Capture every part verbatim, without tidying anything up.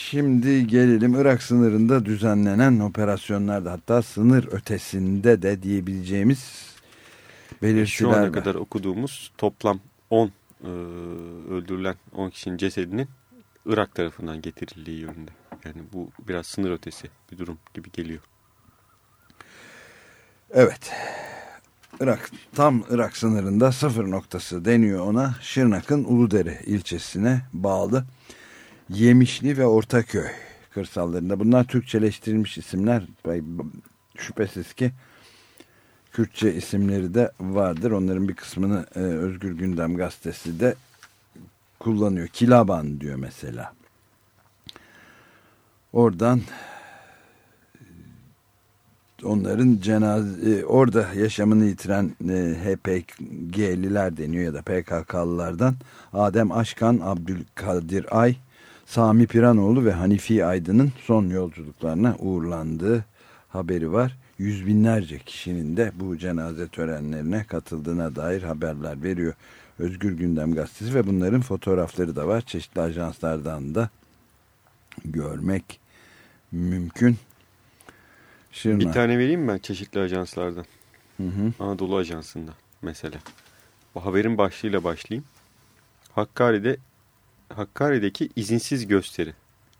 şimdi gelelim Irak sınırında düzenlenen operasyonlarda, hatta sınır ötesinde de diyebileceğimiz belirtiler. Şu ana kadar okuduğumuz toplam on e, öldürülen on kişinin cesedinin Irak tarafından getirildiği yönünde. Yani bu biraz sınır ötesi bir durum gibi geliyor. Evet. Irak, tam Irak sınırında sıfır noktası deniyor ona. Şırnak'ın Uludere ilçesine bağlı Yemişli ve Ortaköy kırsallarında. Bunlar Türkçeleştirilmiş isimler. Şüphesiz ki Kürtçe isimleri de vardır. Onların bir kısmını e, Özgür Gündem gazetesi de kullanıyor. Kilaban diyor mesela. Oradan onların cenaze, orada yaşamını yitiren e, H P G'liler deniyor ya da P K K'lılardan Adem Aşkan, Abdülkadir Ay, Sami Piranoğlu ve Hanifi Aydın'ın son yolculuklarına uğurlandığı haberi var. Yüz binlerce kişinin de bu cenaze törenlerine katıldığına dair haberler veriyor Özgür Gündem gazetesi ve bunların fotoğrafları da var. Çeşitli ajanslardan da görmek mümkün. Şırnak. Bir tane vereyim mi ben çeşitli ajanslardan? Hı hı. Anadolu Ajansı'nda mesela. Bu haberin başlığıyla başlayayım. Hakkari'de Hakkari'deki izinsiz gösteri.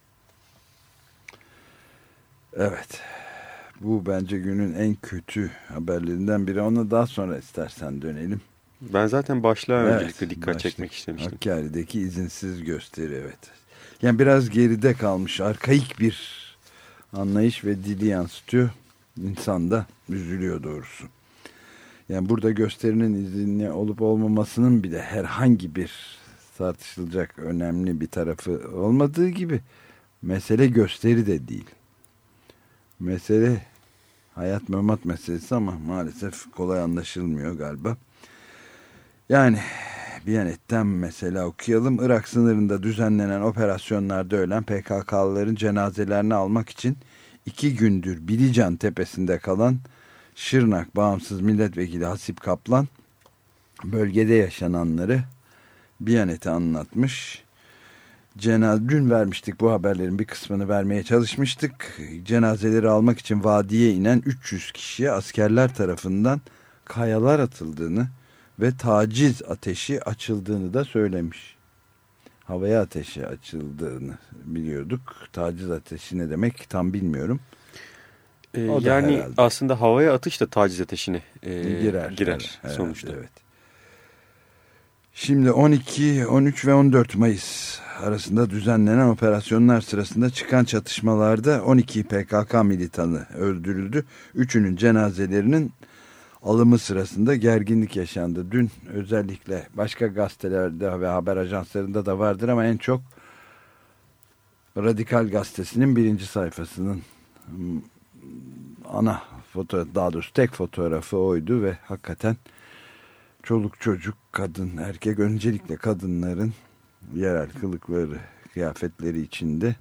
Evet. Bu bence günün en kötü haberlerinden biri. Ona daha sonra istersen dönelim. Ben zaten başlığa evet, öncelikle dikkat başlık. çekmek istemiştim. Hakkari'deki izinsiz gösteri, evet. Yani biraz geride kalmış, arkaik bir anlayış ve dili yansıtıyor. İnsan da üzülüyor doğrusu. Yani burada gösterinin izinli olup olmamasının bile herhangi bir tartışılacak önemli bir tarafı olmadığı gibi mesele gösteri de değil. Mesele hayat memat meselesi ama maalesef kolay anlaşılmıyor galiba. Yani Biyanet'ten mesela okuyalım. Irak sınırında düzenlenen operasyonlarda ölen P K K'lıların cenazelerini almak için iki gündür Bilican tepesinde kalan Şırnak Bağımsız Milletvekili Hasip Kaplan bölgede yaşananları Biyanet'e anlatmış. Cenaze, dün vermiştik bu haberlerin bir kısmını vermeye çalışmıştık. Cenazeleri almak için vadiye inen üç yüz kişiye askerler tarafından kayalar atıldığını ve taciz ateşi açıldığını da söylemiş. Havaya ateşi açıldığını biliyorduk. Taciz ateşi ne demek tam bilmiyorum. Ee, yani herhalde aslında havaya atış da taciz ateşine e, girer, girer evet, sonuçta. Evet. Şimdi on iki, on üç ve on dört Mayıs arasında düzenlenen operasyonlar sırasında çıkan çatışmalarda on iki P K K militanı öldürüldü. Üçünün cenazelerinin alımı sırasında gerginlik yaşandı. Dün özellikle başka gazetelerde ve haber ajanslarında da vardır ama en çok Radikal Gazetesi'nin birinci sayfasının ana fotoğraf, daha doğrusu tek fotoğrafı oydu ve hakikaten çoluk çocuk, kadın, erkek, öncelikle kadınların yerel kılıkları, kıyafetleri içinde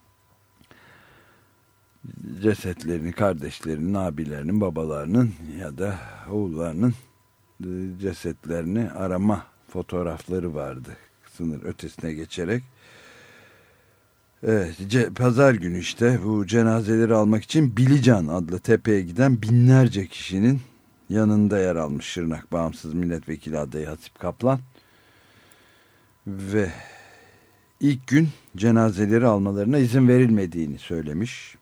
cesetlerini, kardeşlerinin, abilerinin, babalarının ya da oğullarının cesetlerini arama fotoğrafları vardı. Sınır ötesine geçerek. Evet, pazar günü işte bu cenazeleri almak için Bilican adlı tepeye giden binlerce kişinin yanında yer almış Şırnak Bağımsız Milletvekili adayı Hasip Kaplan. Ve ilk gün cenazeleri almalarına izin verilmediğini söylemiş.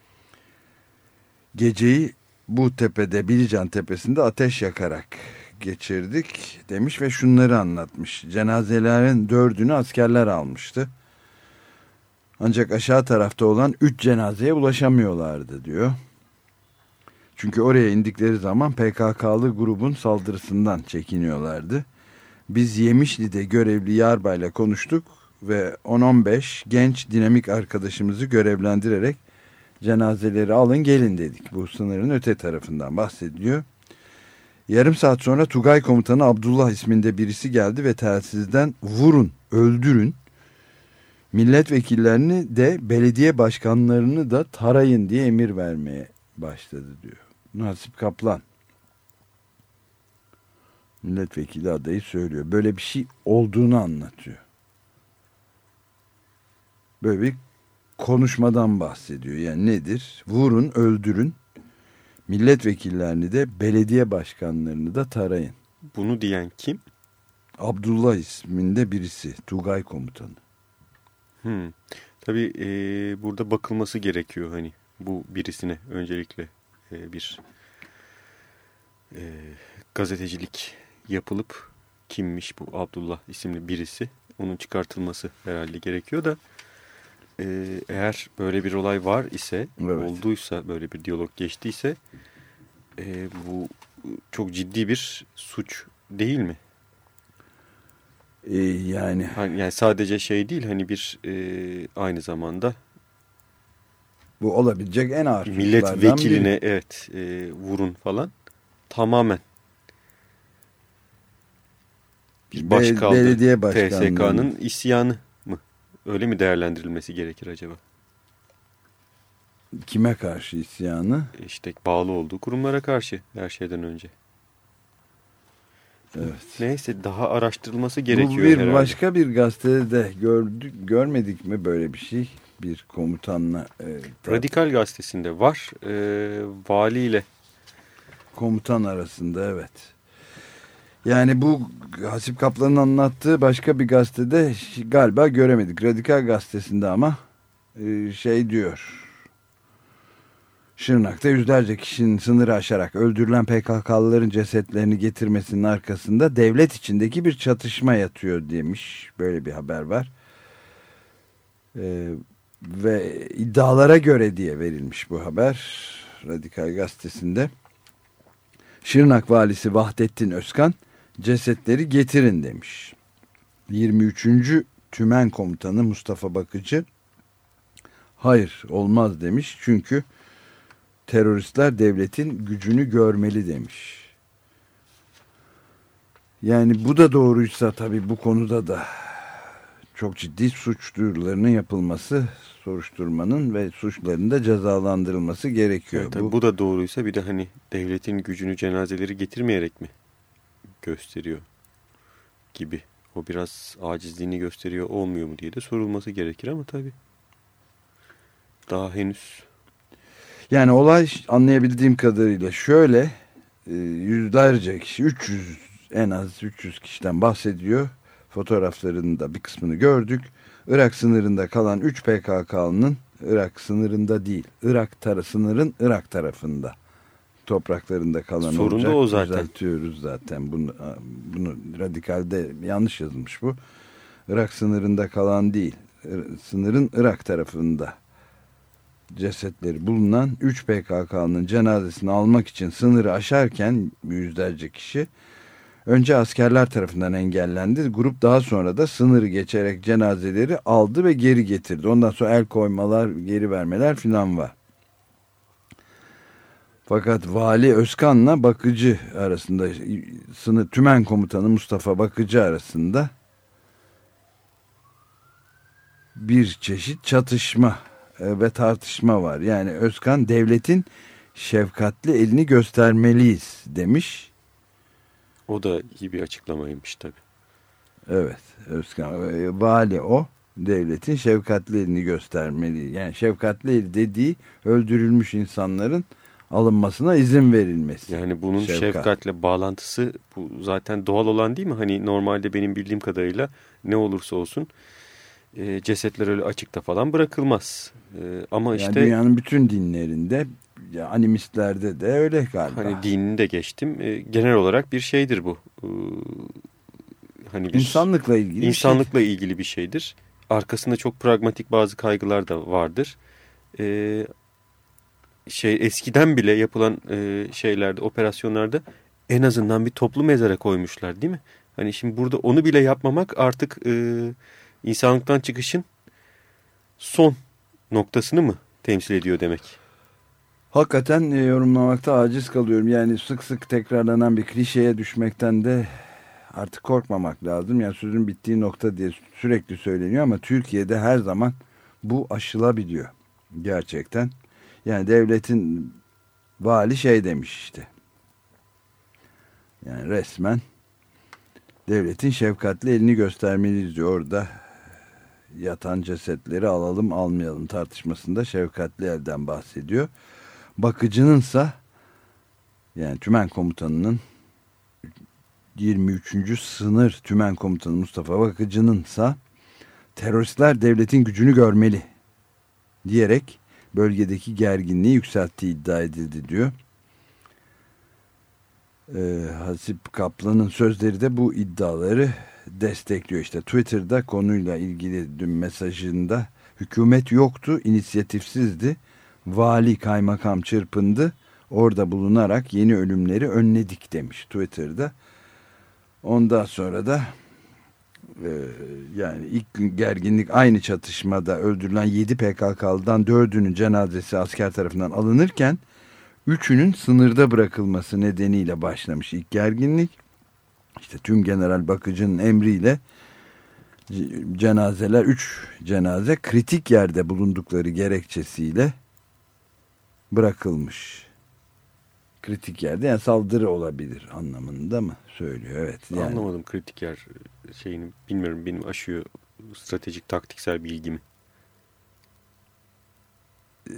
Geceyi bu tepede, Bilican tepesinde ateş yakarak geçirdik demiş ve şunları anlatmış. Cenazelerin dördünü askerler almıştı. Ancak aşağı tarafta olan üç cenazeye ulaşamıyorlardı diyor. Çünkü oraya indikleri zaman P K K'lı grubun saldırısından çekiniyorlardı. Biz Yemişli'de görevli yarbayla konuştuk ve on on beş genç dinamik arkadaşımızı görevlendirerek cenazeleri alın gelin dedik. Bu sınırın öte tarafından bahsediliyor. Yarım saat sonra Tugay Komutanı Abdullah isminde birisi geldi ve telsizden vurun, öldürün, milletvekillerini de belediye başkanlarını da tarayın diye emir vermeye başladı diyor. Hasip Kaplan, milletvekili adayı söylüyor. Böyle bir şey olduğunu anlatıyor. Böyle bir konuşmadan bahsediyor. Yani nedir? Vurun, öldürün. Milletvekillerini de belediye başkanlarını da tarayın. Bunu diyen kim? Abdullah isminde birisi. Tugay komutanı. Hmm. Tabii e, burada bakılması gerekiyor hani bu birisine öncelikle e, bir e, gazetecilik yapılıp kimmiş bu Abdullah isimli birisi, onun çıkartılması herhalde gerekiyor da e, eğer böyle bir olay var ise, evet, olduysa, böyle bir diyalog geçtiyse e, bu çok ciddi bir suç değil mi? Ee, yani hani, yani sadece şey değil hani bir e, aynı zamanda bu olabilecek en ağır milletvekiline evet e, vurun falan, tamamen bir başkaldı. Belediye başkanlığı. T S K'nın isyanı mı? Öyle mi değerlendirilmesi gerekir acaba? Kime karşı isyanı? İşte bağlı olduğu kurumlara karşı her şeyden önce. Evet. Neyse, daha araştırılması gerekiyor Bu bir herhalde. Başka bir gazetede de gördük, görmedik mi böyle bir şey? Bir komutanla. E, Radikal gazetesinde var. E, valiyle. Komutan arasında, evet. Yani bu Hasip Kaplan'ın anlattığı başka bir gazetede galiba göremedik. Radikal gazetesinde ama e, şey diyor. Şırnak'ta yüzlerce kişinin sınırı aşarak öldürülen P K K'lıların cesetlerini getirmesinin arkasında devlet içindeki bir çatışma yatıyor demiş. Böyle bir haber var. Ee, ve iddialara göre diye verilmiş bu haber Radikal Gazetesi'nde. Şırnak valisi Vahdettin Özkan cesetleri getirin demiş. yirmi üçüncü Tümen Komutanı Mustafa Bakıcı hayır olmaz demiş. Çünkü teröristler devletin gücünü görmeli demiş. Yani bu da doğruysa tabii bu konuda da çok ciddi suç duyurularının yapılması, soruşturmanın ve suçların da cezalandırılması gerekiyor. Evet, bu, bu da doğruysa bir de hani devletin gücünü cenazeleri getirmeyerek mi gösteriyor gibi. O biraz acizliğini gösteriyor olmuyor mu diye de sorulması gerekir ama tabii daha henüz. Yani olay anlayabildiğim kadarıyla şöyle, yüzlerce kişi, üç yüz, en az üç yüz kişiden bahsediyor. Fotoğraflarının da bir kısmını gördük. Irak sınırında kalan üç P K K'nın, Irak sınırında değil, Irak tarafı, sınırın Irak tarafında topraklarında kalan sorun olacak. Da o zaten. Düzeltiyoruz zaten bunu, bunu Radikal'de yanlış yazılmış bu. Irak sınırında kalan değil, sınırın Irak tarafında cesetleri bulunan üç P K K'nın cenazesini almak için sınırı aşarken yüzlerce kişi önce askerler tarafından engellendi. Grup daha sonra da sınırı geçerek cenazeleri aldı ve geri getirdi. Ondan sonra el koymalar, geri vermeler filan var. Fakat Vali Özkan'la Bakıcı arasında, sınır Tümen Komutanı Mustafa Bakıcı arasında bir çeşit çatışma ve tartışma var. Yani Özkan devletin şefkatli elini göstermeliyiz demiş. O da iyi bir açıklamaymış tabii. Evet, Özkan vali o devletin şefkatli elini göstermeli. Yani şefkatli el dediği öldürülmüş insanların alınmasına izin verilmesi. Yani bunun Şefkat. şefkatle bağlantısı bu zaten doğal olan değil mi? Hani normalde benim bildiğim kadarıyla ne olursa olsun e, cesetler öyle açıkta falan bırakılmaz. E, ama yani işte dünyanın bütün dinlerinde, ya animistlerde de öyle galiba. Hani dinini de geçtim. E, genel olarak bir şeydir bu. E, hani bir insanlıkla ilgili insanlıkla bir şey. ilgili bir şeydir. Arkasında çok pragmatik bazı kaygılar da vardır. E, şey eskiden bile yapılan e, şeylerde, operasyonlarda en azından bir toplu mezara koymuşlar, değil mi? Hani şimdi burada onu bile yapmamak artık e, insanlıktan çıkışın son noktasını mı temsil ediyor demek? Hakikaten e, yorumlamakta aciz kalıyorum. Yani sık sık tekrarlanan bir klişeye düşmekten de artık korkmamak lazım. Yani sözün bittiği nokta diye sürekli söyleniyor ama Türkiye'de her zaman bu aşılabiliyor. Gerçekten. Yani devletin vali şey demiş işte. Yani resmen devletin şefkatli elini göstermeliyiz diyor orada. yatan cesetleri alalım almayalım tartışmasında Şefkatli El'den bahsediyor. Bakıcınınsa, yani Tümen Komutanı'nın, yirmi üçüncü Sınır Tümen Komutanı Mustafa Bakıcı'nınsa teröristler devletin gücünü görmeli diyerek bölgedeki gerginliği yükselttiği iddia edildi diyor. Ee, Hasip Kaplan'ın sözleri de bu iddiaları destekliyor. İşte Twitter'da konuyla ilgili dün mesajında hükümet yoktu, inisiyatifsizdi. Vali, kaymakam çırpındı. Orada bulunarak yeni ölümleri önledik demiş Twitter'da. Ondan sonra da e, yani ilk gün gerginlik, aynı çatışmada öldürülen yedi P K K'lıdan dördünün cenazesi asker tarafından alınırken üçünün sınırda bırakılması nedeniyle başlamış ilk gerginlik. İşte Tümgeneral Bakıcı'nın emriyle cenazeler, üç cenaze kritik yerde bulundukları gerekçesiyle bırakılmış. Kritik yerde, yani saldırı olabilir anlamında mı söylüyor? Evet. Yani. Anlamadım kritik yer şeyini, bilmiyorum, benim aşıyor stratejik taktiksel bilgimi. Ee,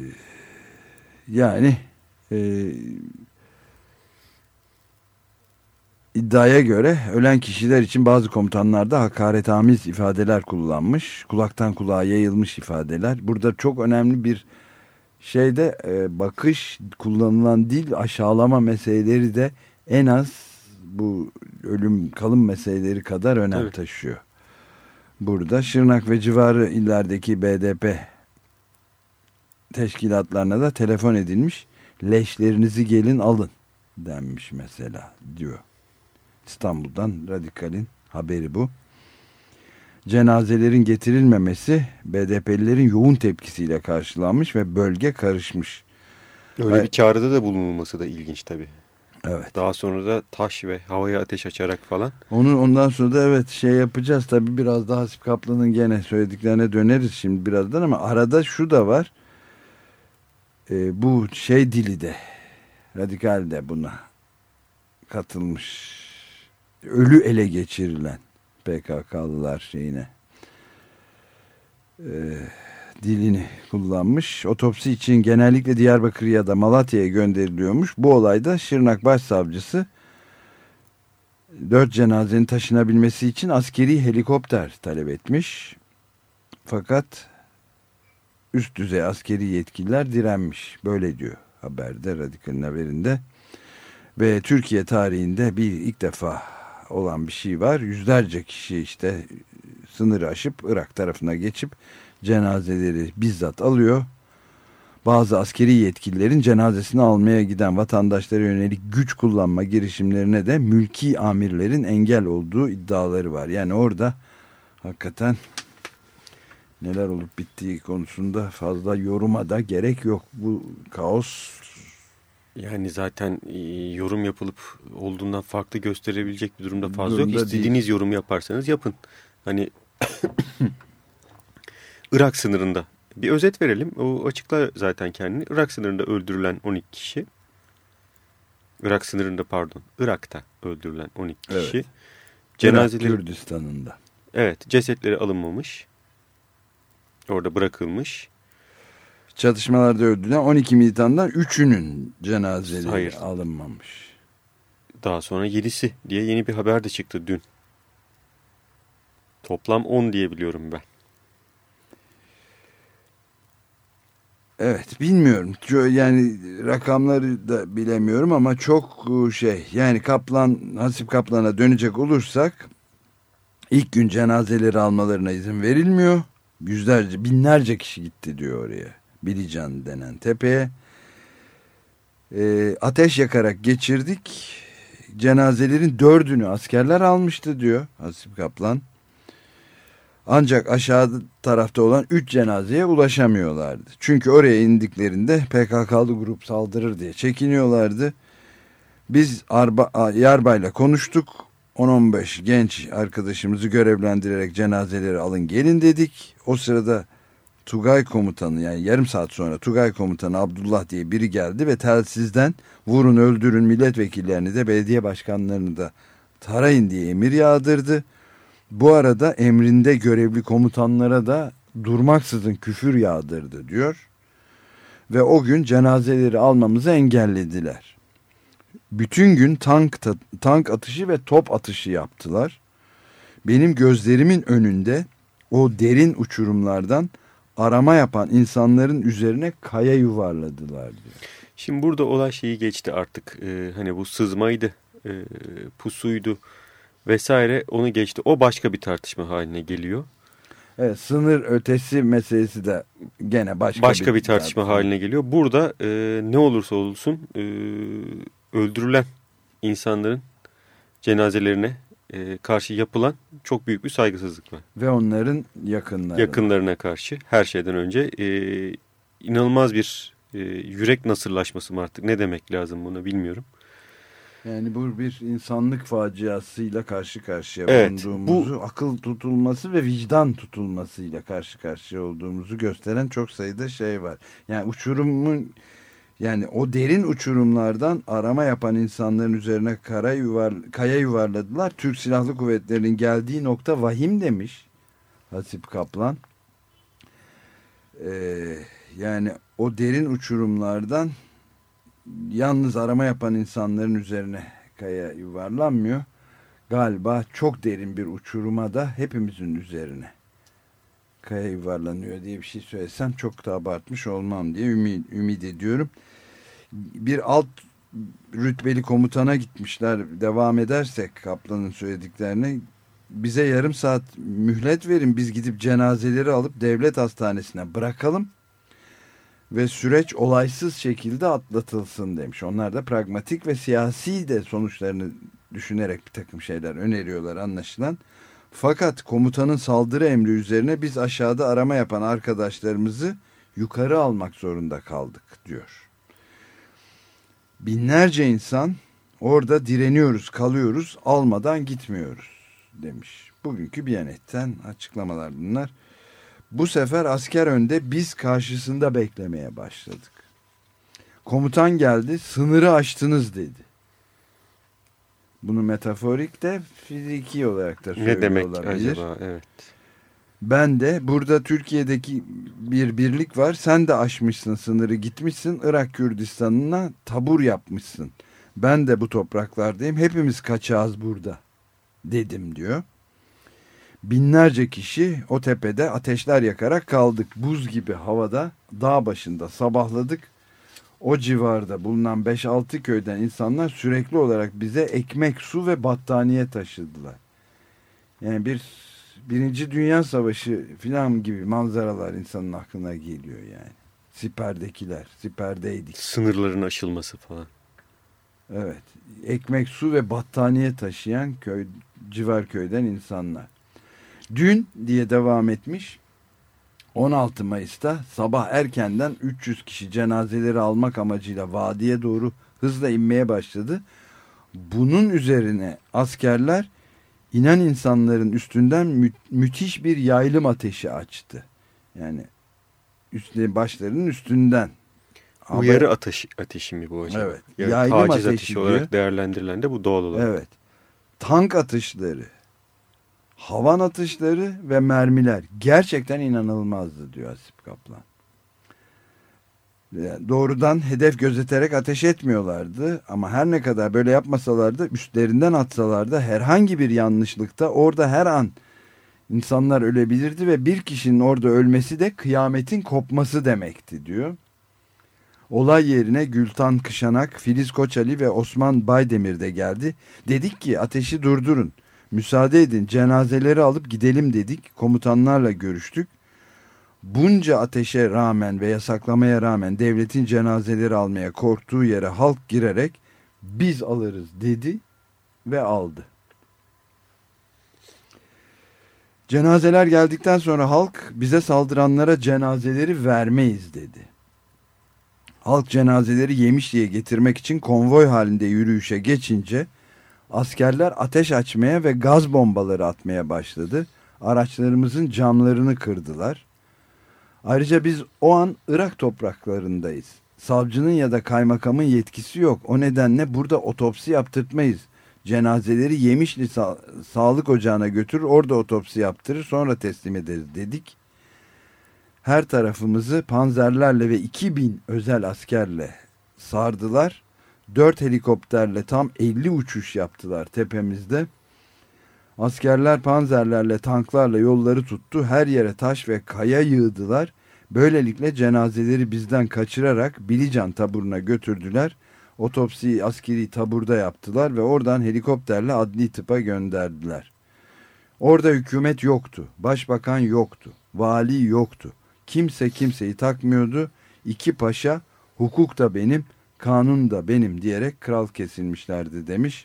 yani e, iddiaya göre ölen kişiler için bazı komutanlar da hakaretamiz ifadeler kullanmış. Kulaktan kulağa yayılmış ifadeler. Burada çok önemli bir şeyde e, bakış, kullanılan dil, aşağılama meseleleri de en az bu ölüm kalım meseleleri kadar önem evet. taşıyor. Burada Şırnak ve civarı illerdeki B D P teşkilatlarına da telefon edilmiş. Leşlerinizi gelin alın denmiş mesela diyor. İstanbul'dan Radikal'in haberi bu. Cenazelerin getirilmemesi B D P'lilerin yoğun tepkisiyle karşılanmış ve bölge karışmış. Öyle Hayır. bir çağrıda da bulunulması da ilginç tabii. Evet. Daha sonra da taş ve havaya ateş açarak falan. Onu ondan sonra da evet şey yapacağız tabii, biraz daha Hasip Kaplan'ın gene söylediklerine döneriz şimdi birazdan, ama arada şu da var. Ee, bu şey dili de, Radikal de buna katılmış. Ölü ele geçirilen P K K'lılar şeyine e, dilini kullanmış. Otopsi için genellikle Diyarbakır ya da Malatya'ya gönderiliyormuş. Bu olayda Şırnak Başsavcısı dört cenazenin taşınabilmesi için askeri helikopter talep etmiş. Fakat üst düzey askeri yetkililer direnmiş. Böyle diyor haberde, Radikal'in haberinde. Ve Türkiye tarihinde bir ilk defa olan bir şey var. Yüzlerce kişi işte sınırı aşıp Irak tarafına geçip cenazeleri bizzat alıyor. Bazı askeri yetkililerin cenazesini almaya giden vatandaşlara yönelik güç kullanma girişimlerine de mülki amirlerin engel olduğu iddiaları var. Yani orada hakikaten neler olup bittiği konusunda fazla yoruma da gerek yok. Bu kaos. Yani zaten yorum yapılıp olduğundan farklı gösterebilecek bir durumda fazla durumda yok. İstediğiniz değil. Yorum yaparsanız yapın. Hani Irak sınırında bir özet verelim. O açıklar zaten kendini. Irak sınırında öldürülen on iki kişi. Irak sınırında pardon. Irak'ta öldürülen on iki kişi. Evet. Cenazeleri, Irak Kürdistan'ında. Evet. Cesetleri alınmamış. Orada bırakılmış. Çatışmalarda öldürülen on iki militandan üçünün cenazeleri Hayır. alınmamış. Daha sonra yedisi diye yeni bir haber de çıktı dün. Toplam on diye biliyorum ben. Evet, bilmiyorum. Yani rakamları da bilemiyorum ama çok şey. Yani Kaplan, Hasip Kaplan'a dönecek olursak ilk gün cenazeleri almalarına izin verilmiyor. Yüzlerce, binlerce kişi gitti diyor oraya. Bilican denen tepeye. E, ateş yakarak geçirdik. Cenazelerin dördünü askerler almıştı diyor Hasip Kaplan. Ancak aşağı tarafta olan üç cenazeye ulaşamıyorlardı. Çünkü oraya indiklerinde P K K'lı grup saldırır diye çekiniyorlardı. Biz Arba, Yarbay'la konuştuk. on on beş genç arkadaşımızı görevlendirerek cenazeleri alın gelin dedik. O sırada Tugay komutanı, yani yarım saat sonra Tugay komutanı Abdullah diye biri geldi ve telsizden vurun öldürün milletvekillerini de belediye başkanlarını da tarayın diye emir yağdırdı. Bu arada emrinde görevli komutanlara da durmaksızın küfür yağdırdı diyor. Ve o gün cenazeleri almamızı engellediler. Bütün gün tank, tank atışı ve top atışı yaptılar. Benim gözlerimin önünde o derin uçurumlardan arama yapan insanların üzerine kaya yuvarladılar diyor. Şimdi burada olay şeyi geçti artık. Ee, hani bu sızmaydı, e, pusuydu vesaire, onu geçti. O başka bir tartışma haline geliyor. Evet, sınır ötesi meselesi de gene başka, başka bir, bir tartışma, tartışma haline geliyor. Burada e, ne olursa olsun e, öldürülen insanların cenazelerine e, karşı yapılan çok büyük bir saygısızlık var. Ve onların yakınları. Yakınlarına karşı her şeyden önce e, inanılmaz bir e, yürek nasırlaşması mı artık, ne demek lazım bunu bilmiyorum. Yani bu bir insanlık faciasıyla karşı karşıya evet, bulunduğumuzu, bu, akıl tutulması ve vicdan tutulmasıyla karşı karşıya olduğumuzu gösteren çok sayıda şey var. Yani uçurumun, yani o derin uçurumlardan arama yapan insanların üzerine kara yuvar, kaya yuvarladılar. Türk Silahlı Kuvvetleri'nin geldiği nokta vahim demiş Hasip Kaplan. Ee, yani o derin uçurumlardan yalnız arama yapan insanların üzerine kaya yuvarlanmıyor. Galiba çok derin bir uçuruma da hepimizin üzerine kaya yuvarlanıyor diye bir şey söylesem çok da abartmış olmam diye ümit, ümit ediyorum. Bir alt rütbeli komutana gitmişler. Devam edersek Kaplan'ın söylediklerine, bize yarım saat mühlet verin, biz gidip cenazeleri alıp devlet hastanesine bırakalım ve süreç olaysız şekilde atlatılsın demiş. Onlar da pragmatik ve siyasi de sonuçlarını düşünerek bir takım şeyler öneriyorlar anlaşılan. Fakat komutanın saldırı emri üzerine biz aşağıda arama yapan arkadaşlarımızı yukarı almak zorunda kaldık diyor. Binlerce insan orada direniyoruz, kalıyoruz, almadan gitmiyoruz demiş. Bugünkü Biyanet'ten açıklamalar bunlar. Bu sefer asker önde, biz karşısında beklemeye başladık. Komutan geldi, sınırı aştınız dedi. Bunu metaforik de fiziki olarak da söylüyor olabilir. Ne demek acaba? Evet. Ben de burada Türkiye'deki bir birlik var. Sen de aşmışsın sınırı, gitmişsin Irak Kürdistan'ına tabur yapmışsın. Ben de bu topraklardayım. Hepimiz kaçağız burada dedim diyor. Binlerce kişi o tepede ateşler yakarak kaldık. Buz gibi havada dağ başında sabahladık. O civarda bulunan beş altı köyden insanlar sürekli olarak bize ekmek, su ve battaniye taşıdılar. Yani bir Birinci Dünya Savaşı filan gibi manzaralar insanın aklına geliyor yani. Siperdekiler, siperdeydik. Sınırların aşılması falan. Evet. Ekmek, su ve battaniye taşıyan köy, civar köyden insanlar. Dün diye devam etmiş. on altı Mayıs'ta sabah erkenden üç yüz kişi cenazeleri almak amacıyla vadiye doğru hızla inmeye başladı. Bunun üzerine askerler inen insanların üstünden mü müthiş bir yaylım ateşi açtı. Yani üstüne, başlarının üstünden. Uyarı ateşi, ateşi mi bu acaba? Evet. Yani yaylım taciz ateşi, ateşi olarak değerlendirilen de bu doğal olarak. Evet. Tank atışları, havan atışları ve mermiler gerçekten inanılmazdı diyor Hasip Kaplan. Yani doğrudan hedef gözeterek ateş etmiyorlardı ama her ne kadar böyle yapmasalardı, üstlerinden atsalardı herhangi bir yanlışlıkta orada her an insanlar ölebilirdi ve bir kişinin orada ölmesi de kıyametin kopması demekti diyor. Olay yerine Gültan Kışanak, Filiz Koçali ve Osman Baydemir de geldi. Dedik ki ateşi durdurun, müsaade edin, cenazeleri alıp gidelim dedik. Komutanlarla görüştük. Bunca ateşe rağmen ve yasaklamaya rağmen devletin cenazeleri almaya korktuğu yere halk girerek biz alırız dedi ve aldı. Cenazeler geldikten sonra halk bize saldıranlara cenazeleri vermeyiz dedi. Halk cenazeleri yemiş diye getirmek için konvoy halinde yürüyüşe geçince askerler ateş açmaya ve gaz bombaları atmaya başladı. Araçlarımızın camlarını kırdılar. Ayrıca biz o an Irak topraklarındayız. Savcının ya da kaymakamın yetkisi yok. O nedenle burada otopsi yaptırtmayız. cenazeleri Yemişli Sa Sağlık Ocağı'na götürür, orada otopsi yaptırır, sonra teslim ederiz dedik. Her tarafımızı panzerlerle ve iki bin özel askerle sardılar. dört helikopterle tam elli uçuş yaptılar tepemizde. Askerler panzerlerle, tanklarla yolları tuttu. Her yere taş ve kaya yığdılar. Böylelikle cenazeleri bizden kaçırarak Bilican taburuna götürdüler. Otopsiyi askeri taburda yaptılar ve oradan helikopterle adli tıpa gönderdiler. Orada hükümet yoktu, başbakan yoktu, vali yoktu. Kimse kimseyi takmıyordu. İki paşa, hukuk da benim, kanun da benim diyerek kral kesilmişlerdi demiş.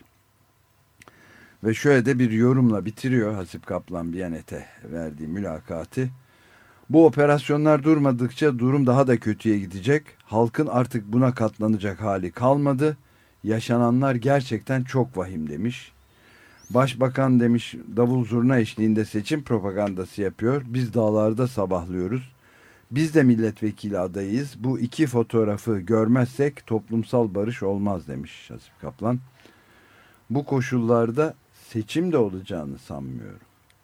Ve şöyle de bir yorumla bitiriyor Hasip Kaplan Biyanet'e verdiği mülakatı. Bu operasyonlar durmadıkça durum daha da kötüye gidecek. Halkın artık buna katlanacak hali kalmadı. Yaşananlar gerçekten çok vahim demiş. Başbakan demiş davul zurna eşliğinde seçim propagandası yapıyor. Biz dağlarda sabahlıyoruz. Biz de milletvekili adayıyız. Bu iki fotoğrafı görmezsek toplumsal barış olmaz demiş Hasip Kaplan. Bu koşullarda seçim de olacağını sanmıyorum.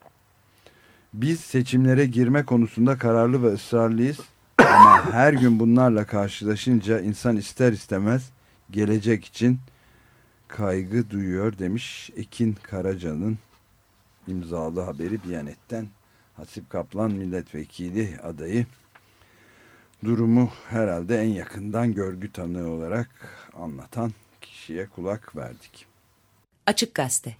Biz seçimlere girme konusunda kararlı ve ısrarlıyız. Ama her gün bunlarla karşılaşınca insan ister istemez gelecek için kaygı duyuyor demiş Ekin Karaca'nın imzalı haberi Biyanet'ten. Hasip Kaplan milletvekili adayı. Durumu herhalde en yakından görgü tanığı olarak anlatan kişiye kulak verdik. Açık Gazete.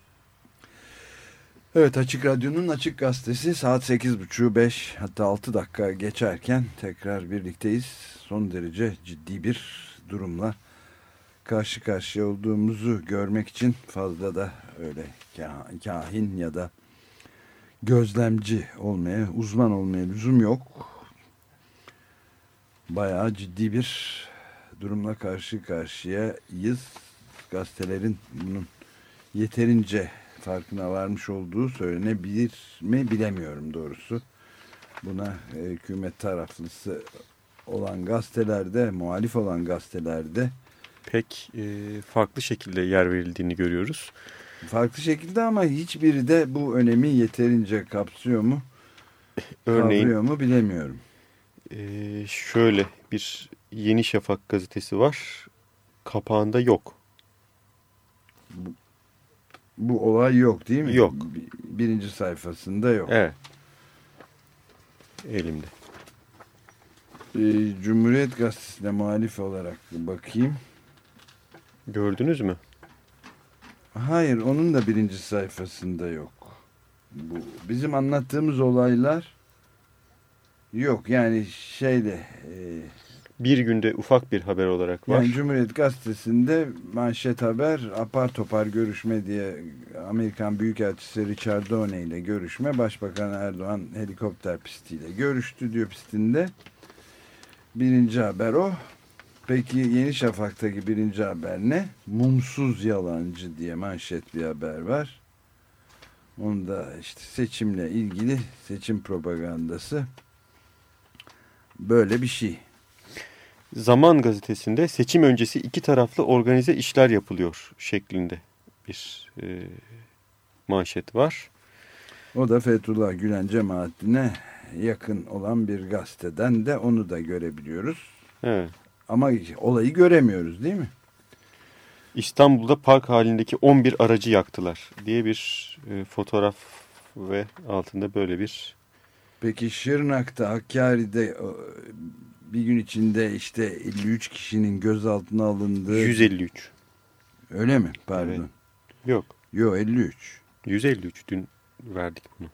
Evet, Açık Radyo'nun Açık Gazetesi saat sekiz buçuk beş hatta altı dakika geçerken tekrar birlikteyiz. Son derece ciddi bir durumla karşı karşıya olduğumuzu görmek için fazla da öyle kahin ya da gözlemci olmaya, uzman olmaya lüzum yok. Bayağı ciddi bir durumla karşı karşıyayız. Gazetelerin bunun yeterince farkına varmış olduğu söylenebilir mi bilemiyorum doğrusu. Buna e, hükümet taraflısı olan gazetelerde, muhalif olan gazetelerde pek e, farklı şekilde yer verildiğini görüyoruz. Farklı şekilde ama hiçbiri de bu önemi yeterince kapsıyor mu, Örneğin, kavruyor mu bilemiyorum. E, şöyle bir Yeni Şafak gazetesi var. Kapağında yok. Bu, bu olay yok değil mi? Yok. Birinci sayfasında yok. Evet. Elimde. Ee, Cumhuriyet Gazetesi'ne muhalif olarak bakayım. Gördünüz mü? Hayır, onun da birinci sayfasında yok. Bu bizim anlattığımız olaylar yok. Yani şeyle e, bir günde ufak bir haber olarak var. Yani Cumhuriyet Gazetesi'nde manşet haber apar topar görüşme diye Amerikan Büyükelçisi Richard Downey ile görüşme. Başbakan Erdoğan helikopter pistiyle görüştü diyor pistinde. Birinci haber o. Peki Yeni Şafak'taki birinci haber ne? Mumsuz yalancı diye manşet bir haber var. Onda işte seçimle ilgili seçim propagandası. Böyle bir şey. Zaman gazetesinde seçim öncesi iki taraflı organize işler yapılıyor şeklinde bir e, manşet var. O da Fethullah Gülen cemaatine yakın olan bir gazeteden de onu da görebiliyoruz. Evet. Ama olayı göremiyoruz değil mi? İstanbul'da park halindeki on bir aracı yaktılar diye bir e, fotoğraf ve altında böyle bir... Peki Şırnak'ta, Hakkari'de bir gün içinde işte elli üç kişinin gözaltına alındığı... yüz elli üç. Öyle mi? Pardon. Evet. Yok. Yok elli üç. yüz elli üç dün verdik bunu.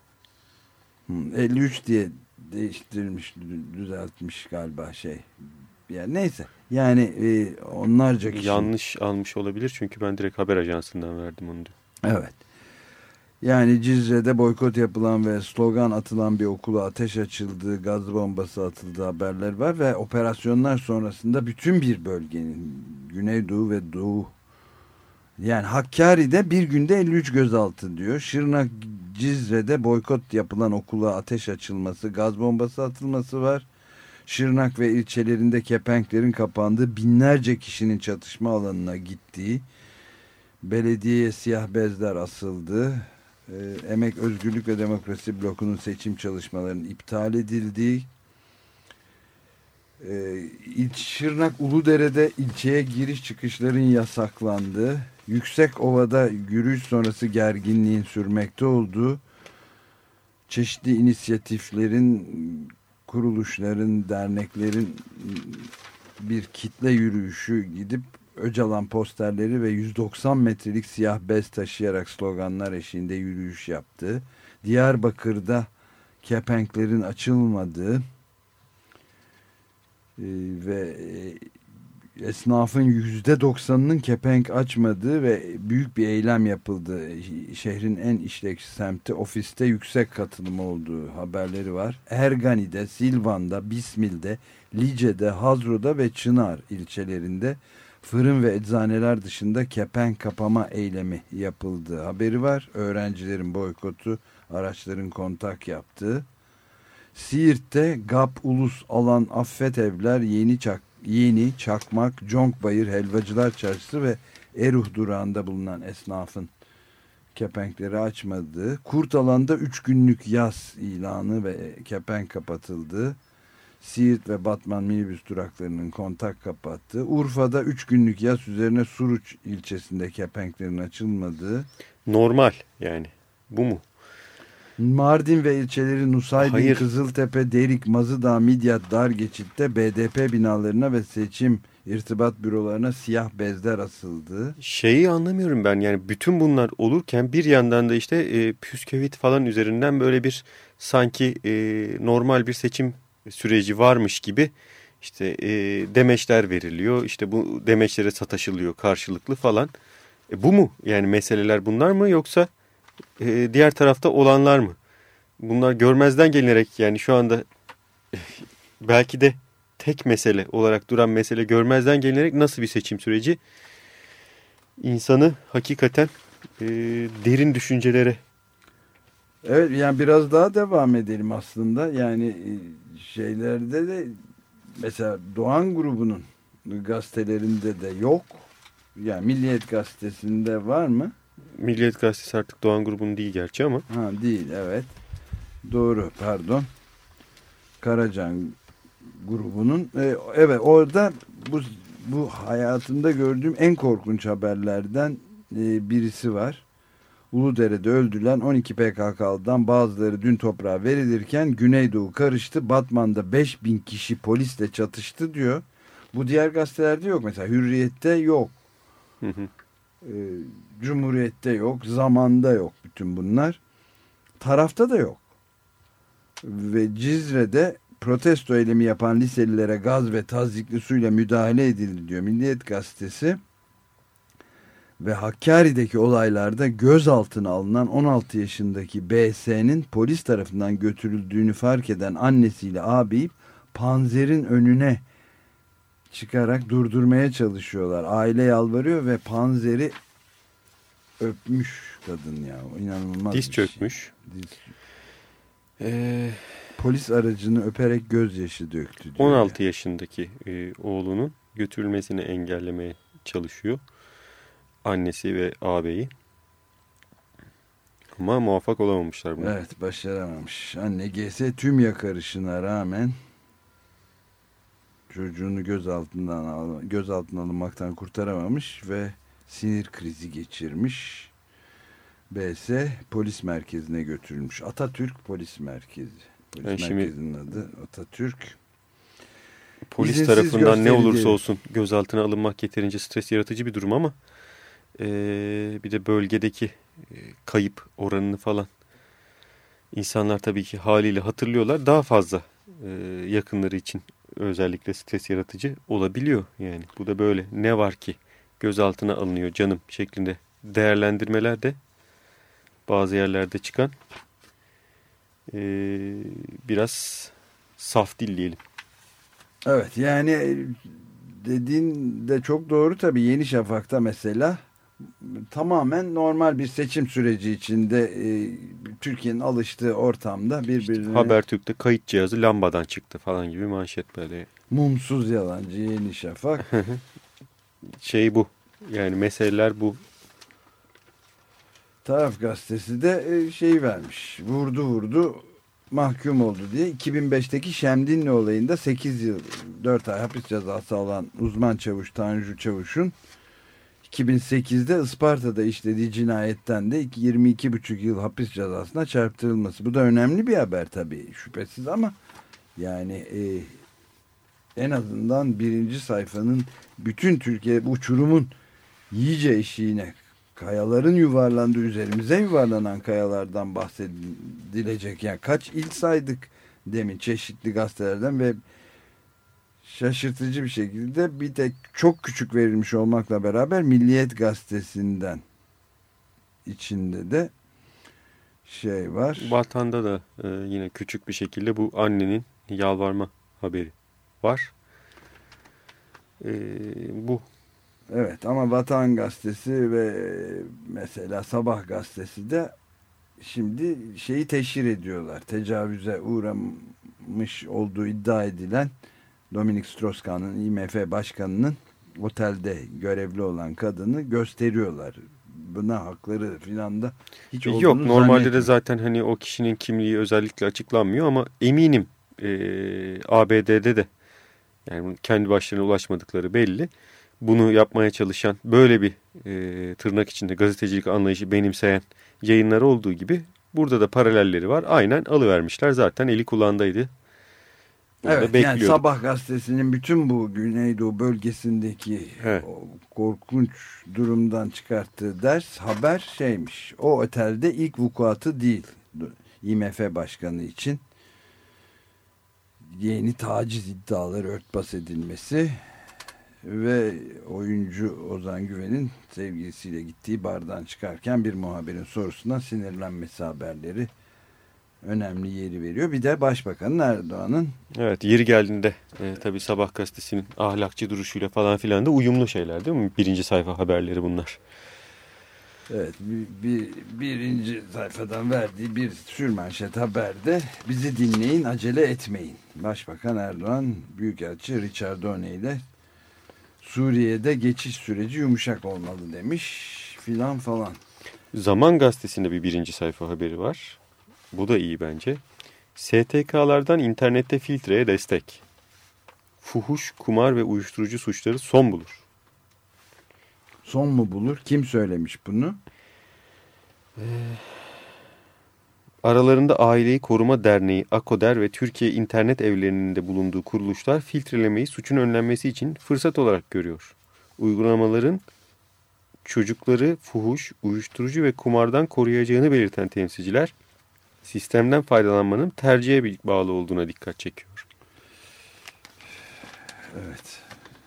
elli üç diye değiştirilmiş, düzeltmiş galiba şey. Yani neyse. Yani e, onlarca kişi... Yanlış almış olabilir çünkü ben direkt haber ajansından verdim onu. Evet. Yani Cizre'de boykot yapılan ve slogan atılan bir okula ateş açıldığı, gaz bombası atıldığı haberler var ve operasyonlar sonrasında bütün bir bölgenin Güneydoğu ve Doğu, yani Hakkari'de bir günde elli üç gözaltı diyor. Şırnak, Cizre'de boykot yapılan okula ateş açılması, gaz bombası atılması var. Şırnak ve ilçelerinde kepenklerin kapandığı, binlerce kişinin çatışma alanına gittiği, Belediyeye siyah bezler asıldı. Ee, Emek, Özgürlük ve Demokrasi Bloku'nun seçim çalışmalarının iptal edildiği, ee, Şırnak Uludere'de ilçeye giriş çıkışların yasaklandığı, Yüksekova'da yürüyüş sonrası gerginliğin sürmekte olduğu, çeşitli inisiyatiflerin, kuruluşların, derneklerin bir kitle yürüyüşü gidip Öcalan posterleri ve yüz doksan metrelik siyah bez taşıyarak sloganlar eşliğinde yürüyüş yaptı. Diyarbakır'da kepenklerin açılmadığı e, ve esnafın yüzde doksanının kepenk açmadığı ve büyük bir eylem yapıldı. Şehrin en işlek semti, ofiste yüksek katılım olduğu haberleri var. Ergani'de, Silvan'da, Bismil'de, Lice'de, Hazro'da ve Çınar ilçelerinde fırın ve eczaneler dışında kepenk kapama eylemi yapıldığı haberi var. Öğrencilerin boykotu, araçların kontak yaptığı. Siirt'te G A P, Ulus, Alan, Affet Evler, Yeni Çak Yeni, Çakmak, Conkbayır, Helvacılar Çarşısı ve Eruh durağında bulunan esnafın kepenkleri açmadığı, Kurtalan'da üç günlük yaz ilanı ve kepenk kapatıldığı, Siirt ve Batman minibüs duraklarının kontak kapattığı, Urfa'da üç günlük yaz üzerine Suruç ilçesinde kepenklerin açılmadığı. Normal yani. Bu mu? Mardin ve ilçeleri Nusaybin, Hayır. Kızıltepe, Derik, Mazıdağ, Midyat, Dargeçit'te B D P binalarına ve seçim irtibat bürolarına siyah bezler asıldı. Şeyi anlamıyorum ben, yani bütün bunlar olurken bir yandan da işte e, püskevit falan üzerinden böyle bir sanki e, normal bir seçim süreci varmış gibi işte e, demeçler veriliyor. İşte bu demeçlere sataşılıyor karşılıklı falan. E, bu mu? Yani meseleler bunlar mı, yoksa e, diğer tarafta olanlar mı? Bunlar görmezden gelinerek, yani şu anda e, belki de tek mesele olarak duran mesele görmezden gelinerek nasıl bir seçim süreci insanı hakikaten e, derin düşüncelere. Evet, yani biraz daha devam edelim aslında. Yani şeylerde de mesela Doğan grubunun gazetelerinde de yok. Yani Milliyet gazetesinde var mı? Milliyet gazetesi artık Doğan grubunun değil gerçi ama. Ha, değil, evet. Doğru, pardon. Karacan grubunun. Ee, evet, orada bu bu hayatımda gördüğüm en korkunç haberlerden e, birisi var. Uludere'de öldürülen on iki P K K'lıdan bazıları dün toprağa verilirken Güneydoğu karıştı. Batman'da beş bin kişi polisle çatıştı diyor. Bu diğer gazetelerde yok. Mesela Hürriyet'te yok. Hı hı. Ee, Cumhuriyet'te yok. Zaman'da yok bütün bunlar. Tarafta da yok. Ve Cizre'de protesto eylemi yapan liselilere gaz ve tazyikli suyla müdahale edildi diyor Milliyet gazetesi. Ve Hakkari'deki olaylarda gözaltına alınan on altı yaşındaki B S'nin polis tarafından götürüldüğünü fark eden annesiyle ağabeyi panzerin önüne çıkarak durdurmaya çalışıyorlar. Aile yalvarıyor ve panzeri öpmüş kadın ya. İnanılmaz Diz bir çökmüş. Şey. Diz... Ee, Polis aracını öperek gözyaşı döktü diyor. on altı yaşındaki e, oğlunun götürülmesini engellemeye çalışıyor annesi ve ağabeyi. Ama muvaffak olamamışlar buna. Evet, başaramamış. Anne G S tüm yakarışına rağmen çocuğunu gözaltından al, gözaltına alınmaktan kurtaramamış ve sinir krizi geçirmiş. B S polis merkezine götürülmüş. Atatürk Polis Merkezi. Polis yani merkezinin şimdi, adı Atatürk. Polis İzinsiz tarafından ne olursa gösterili. olsun gözaltına alınmak yeterince stres yaratıcı bir durum ama e, bir de bölgedeki e, kayıp oranını falan insanlar tabii ki haliyle hatırlıyorlar. Daha fazla e, yakınları için özellikle stres yaratıcı olabiliyor. Yani bu da böyle, ne var ki gözaltına alınıyor canım şeklinde değerlendirmeler de bazı yerlerde çıkan e, biraz saf dil diyelim. Evet, yani dediğin de çok doğru tabii. Yeni Şafak'ta mesela tamamen normal bir seçim süreci içinde e, Türkiye'nin alıştığı ortamda birbirine... İşte Habertürk'te kayıt cihazı lambadan çıktı falan gibi manşet böyle. Mumsuz yalancı Yeni Şafak. Şey bu. Yani meseleler bu. Taraf gazetesi de şey vermiş. Vurdu vurdu mahkum oldu diye. iki bin beşteki Şemdinli olayında sekiz yıl dört ay hapis cezası alan uzman çavuş Tanju Çavuş'un iki bin sekizde Isparta'da işlediği cinayetten de yirmi iki buçuk yıl hapis cezasına çarptırılması. Bu da önemli bir haber tabii, şüphesiz, ama yani e, en azından birinci sayfanın bütün Türkiye uçurumun iyice eşiğine, kayaların yuvarlandığı, üzerimize yuvarlanan kayalardan bahsedilecek. Yani kaç il saydık demin çeşitli gazetelerden ve şaşırtıcı bir şekilde bir tek çok küçük verilmiş olmakla beraber Milliyet Gazetesi'nden içinde de şey var. Vatan'da da e, yine küçük bir şekilde bu annenin yalvarma haberi var. E, bu. Evet, ama Vatan Gazetesi ve mesela Sabah Gazetesi de şimdi şeyi teşhir ediyorlar. Tecavüze uğramış olduğu iddia edilen Dominik Strauss-Kahn'ın, I M F başkanının otelde görevli olan kadını gösteriyorlar. Buna hakları filan da hiç olduğunu Yok, normalde de zannetmiyorum. zaten hani o kişinin kimliği özellikle açıklanmıyor ama eminim e, A B D'de de yani kendi başlarına ulaşmadıkları belli. Bunu yapmaya çalışan, böyle bir e, tırnak içinde gazetecilik anlayışı benimseyen yayınlar olduğu gibi burada da paralelleri var. Aynen alıvermişler, zaten eli kulağındaydı. Burada Evet, yani Sabah gazetesinin bütün bu Güneydoğu bölgesindeki evet. o korkunç durumdan çıkarttığı ders haber şeymiş. O otelde ilk vukuatı değil. I M F başkanı için yeni taciz iddiaları örtbas edilmesi ve oyuncu Ozan Güven'in sevgilisiyle gittiği bardan çıkarken bir muhabirin sorusuna sinirlenmesi haberleri önemli yeri veriyor. Bir de Başbakanın Erdoğan'ın, evet, yeri geldiğinde e, tabii Sabah gazetesinin ahlakçı duruşuyla falan filan da uyumlu şeyler değil mi? Birinci sayfa haberleri bunlar. evet, bir, bir, birinci sayfadan verdiği bir sürmanşet haberde bizi dinleyin, acele etmeyin. Başbakan Erdoğan Büyükelçi Richard Doney ile Suriye'de geçiş süreci yumuşak olmalı demiş filan falan. Zaman gazetesinde bir birinci sayfa haberi var. Bu da iyi bence. S T K'lardan internette filtreye destek. Fuhuş, kumar ve uyuşturucu suçları son bulur. Son mu bulur? Kim söylemiş bunu? Ee, aralarında Aileyi Koruma Derneği, AKODER ve Türkiye İnternet Evlerinin de bulunduğu kuruluşlar filtrelemeyi suçun önlenmesi için fırsat olarak görüyor. Uygulamaların çocukları fuhuş, uyuşturucu ve kumardan koruyacağını belirten temsilciler, sistemden faydalanmanın tercihe bağlı olduğuna dikkat çekiyor. Evet.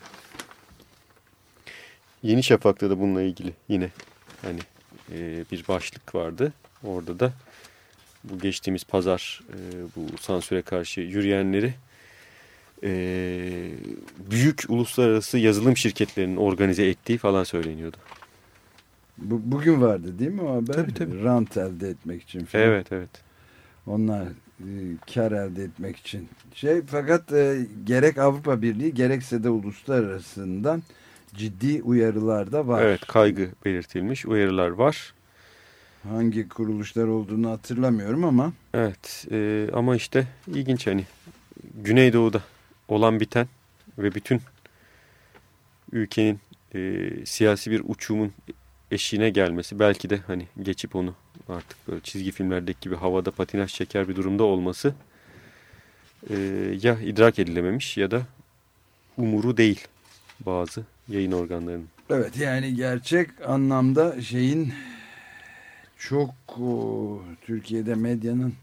Yeni Şafak'ta da bununla ilgili yine hani e, bir başlık vardı. Orada da bu geçtiğimiz pazar e, bu sansüre karşı yürüyenleri e, büyük uluslararası yazılım şirketlerinin organize ettiği falan söyleniyordu. Bu, bugün vardı değil mi o haber? Tabii tabii. Rant elde etmek için falan. Evet evet. Onlar e, kar elde etmek için. Şey, fakat e, gerek Avrupa Birliği gerekse de uluslararasından ciddi uyarılar da var. Evet, kaygı belirtilmiş, uyarılar var. Hangi kuruluşlar olduğunu hatırlamıyorum ama. Evet e, ama işte ilginç, hani Güneydoğu'da olan biten ve bütün ülkenin e, siyasi bir uçumun eşiğine gelmesi, belki de hani geçip onu artık böyle çizgi filmlerdeki gibi havada patinaj çeker bir durumda olması e, ya idrak edilememiş ya da umuru değil bazı yayın organlarının. Evet, yani gerçek anlamda şeyin çok o, Türkiye'de medyanın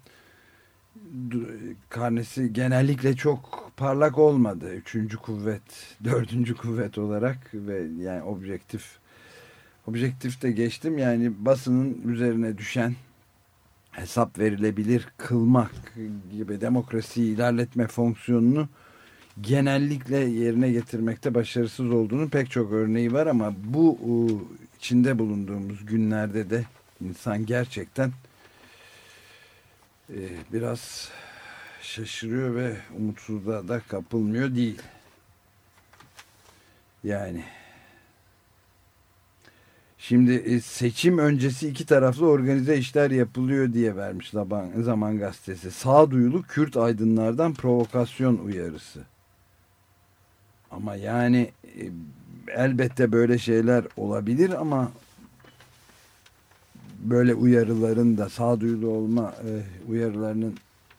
karnesi genellikle çok parlak olmadı. Üçüncü kuvvet, dördüncü kuvvet olarak ve yani objektif objektif de geçtim, yani basının üzerine düşen hesap verilebilir kılmak gibi demokrasiyi ilerletme fonksiyonunu genellikle yerine getirmekte başarısız olduğunu pek çok örneği var, ama bu içinde bulunduğumuz günlerde de insan gerçekten biraz şaşırıyor ve umutsuzluğa da kapılmıyor değil. Yani Şimdi seçim öncesi iki taraflı organize işler yapılıyor diye vermiş Zaman, Zaman Gazetesi. Sağduyulu Kürt aydınlardan provokasyon uyarısı. Ama yani elbette böyle şeyler olabilir ama böyle uyarıların da sağduyulu olma uyarılarının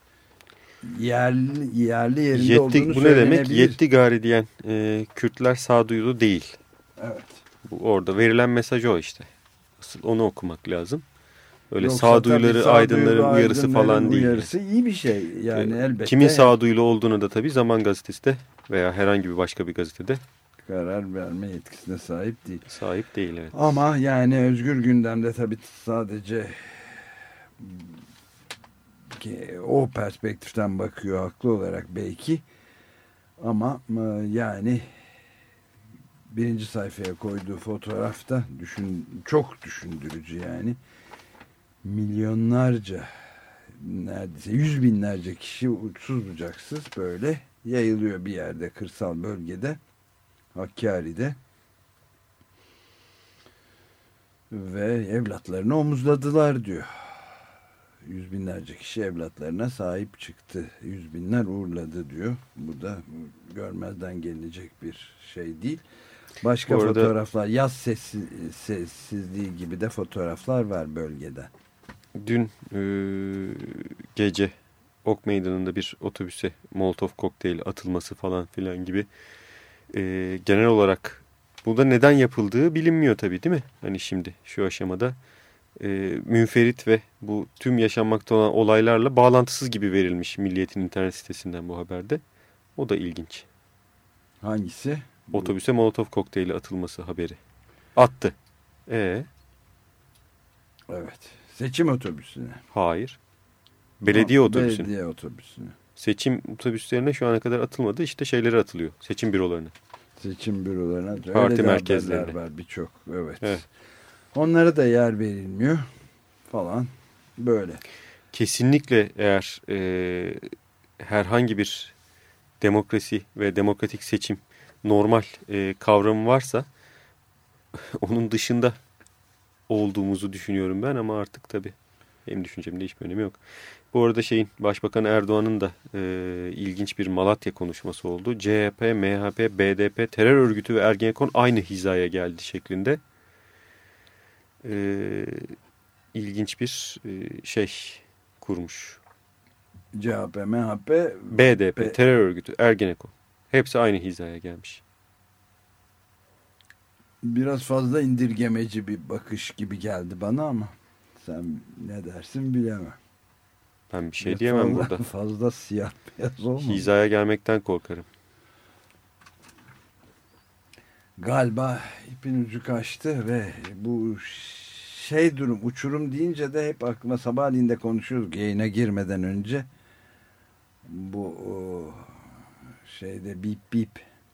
yerli, yerli yerinde yetti, olduğunu bu ne demek? söylenebilir. Yetti gari diyen e, Kürtler sağduyulu değil. Evet. Bu, orada verilen mesaj o işte. Asıl onu okumak lazım. Öyle Yoksa sağduyuları, sağduyulu aydınların uyarısı falan değil. Uyarısı yani. iyi bir şey yani e, elbette. Kimin sağduyulu olduğunu da tabii Zaman Gazetesi'de veya herhangi bir başka bir gazetede karar verme yetkisine sahip değil. Sahip değil, evet. Ama yani Özgür Gündem'de tabii sadece o perspektiften bakıyor haklı olarak belki. Ama yani birinci sayfaya koyduğu fotoğrafta düşün, çok düşündürücü yani. Milyonlarca, neredeyse yüz binlerce kişi uçsuz bucaksız böyle yayılıyor bir yerde, kırsal bölgede, Hakkari'de. Ve evlatlarını omuzladılar diyor. Yüz binlerce kişi evlatlarına sahip çıktı. Yüz binler uğurladı diyor. Bu da görmezden gelinecek bir şey değil. Başka arada, fotoğraflar, yaz sessiz, sessizliği gibi de fotoğraflar var bölgede. Dün e, gece Ok Meydanı'nda bir otobüse Molotov kokteyli atılması falan filan gibi e, genel olarak burada neden yapıldığı bilinmiyor tabii, değil mi? Hani şimdi şu aşamada e, münferit ve bu tüm yaşanmakta olan olaylarla bağlantısız gibi verilmiş Milliyet'in internet sitesinden bu haberde. O da ilginç. Hangisi? Otobüse Molotov kokteyli atılması haberi. Attı. Ee? Evet. Seçim otobüsüne. Hayır. Belediye otobüsüne. Belediye otobüsüne. Seçim otobüslerine şu ana kadar atılmadı. İşte şeyleri atılıyor. Seçim bürolarına. Seçim bürolarına. Parti öyle merkezlerine var birçok. Evet. evet. Onlara da yer verilmiyor falan. Böyle. Kesinlikle eğer e, herhangi bir demokrasi ve demokratik seçim normal e, kavramı varsa onun dışında olduğumuzu düşünüyorum ben, ama artık tabii benim düşüncemde hiçbir önemi yok. Bu arada şeyin, Başbakan Erdoğan'ın da e, ilginç bir Malatya konuşması oldu. C H P, M H P, B D P, terör örgütü ve Ergenekon aynı hizaya geldi şeklinde. E, ilginç bir e, şey kurmuş. C H P, M H P, B D P, B... terör örgütü, Ergenekon. Hepsi aynı hizaya gelmiş. Biraz fazla indirgemeci bir bakış gibi geldi bana ama sen ne dersin bilemem. Ben bir şey diyemem fazla, burada. Fazla siyah beyaz olmadı. Hizaya gelmekten korkarım. Galiba ipin ucu kaçtı ve bu şey durum, uçurum deyince de hep aklıma, sabahleyin de konuşuyoruz yayına girmeden önce. Bu o, şeyde bip bip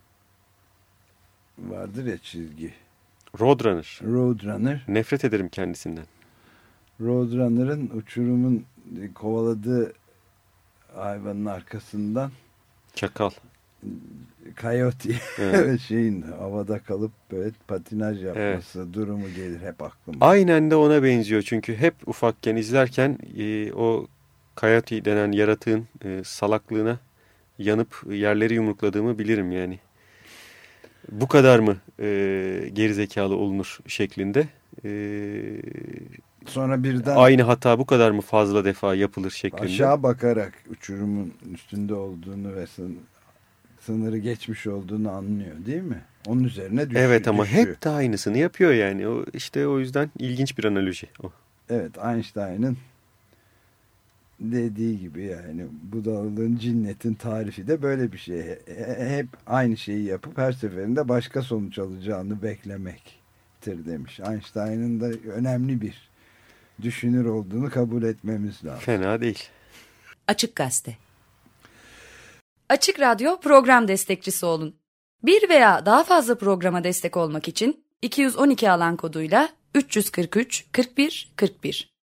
vardır ya, çizgi. Roadrunner. Roadrunner. Nefret ederim kendisinden. Roadrunner'ın uçurumun kovaladığı hayvanın arkasından Çakal. Coyote evet. şeyin havada kalıp böyle patinaj yapması evet. durumu gelir hep aklıma. Aynen de ona benziyor, çünkü hep ufakken izlerken e, o Coyote denen yaratığın e, salaklığına yanıp yerleri yumrukladığımı bilirim yani. Bu kadar mı e, gerizekalı olunur şeklinde. E, Sonra birden aynı hata bu kadar mı fazla defa yapılır şeklinde. Aşağı bakarak uçurumun üstünde olduğunu ve sın, sınırı geçmiş olduğunu anlıyor değil mi? Onun üzerine düşüyor. Evet ama düşüyor. hep de aynısını yapıyor yani. O işte o yüzden ilginç bir analoji o. Evet, Einstein'ın dediği gibi yani budalığın, cinnetin tarifi de böyle bir şey. Hep aynı şeyi yapıp her seferinde başka sonuç alacağını beklemektir demiş. Einstein'ın da önemli bir düşünür olduğunu kabul etmemiz lazım. Fena değil. Açık Gazete. Açık Radyo program destekçisi olun. Bir veya daha fazla programa destek olmak için iki yüz on iki alan koduyla üç yüz kırk üç kırk bir kırk bir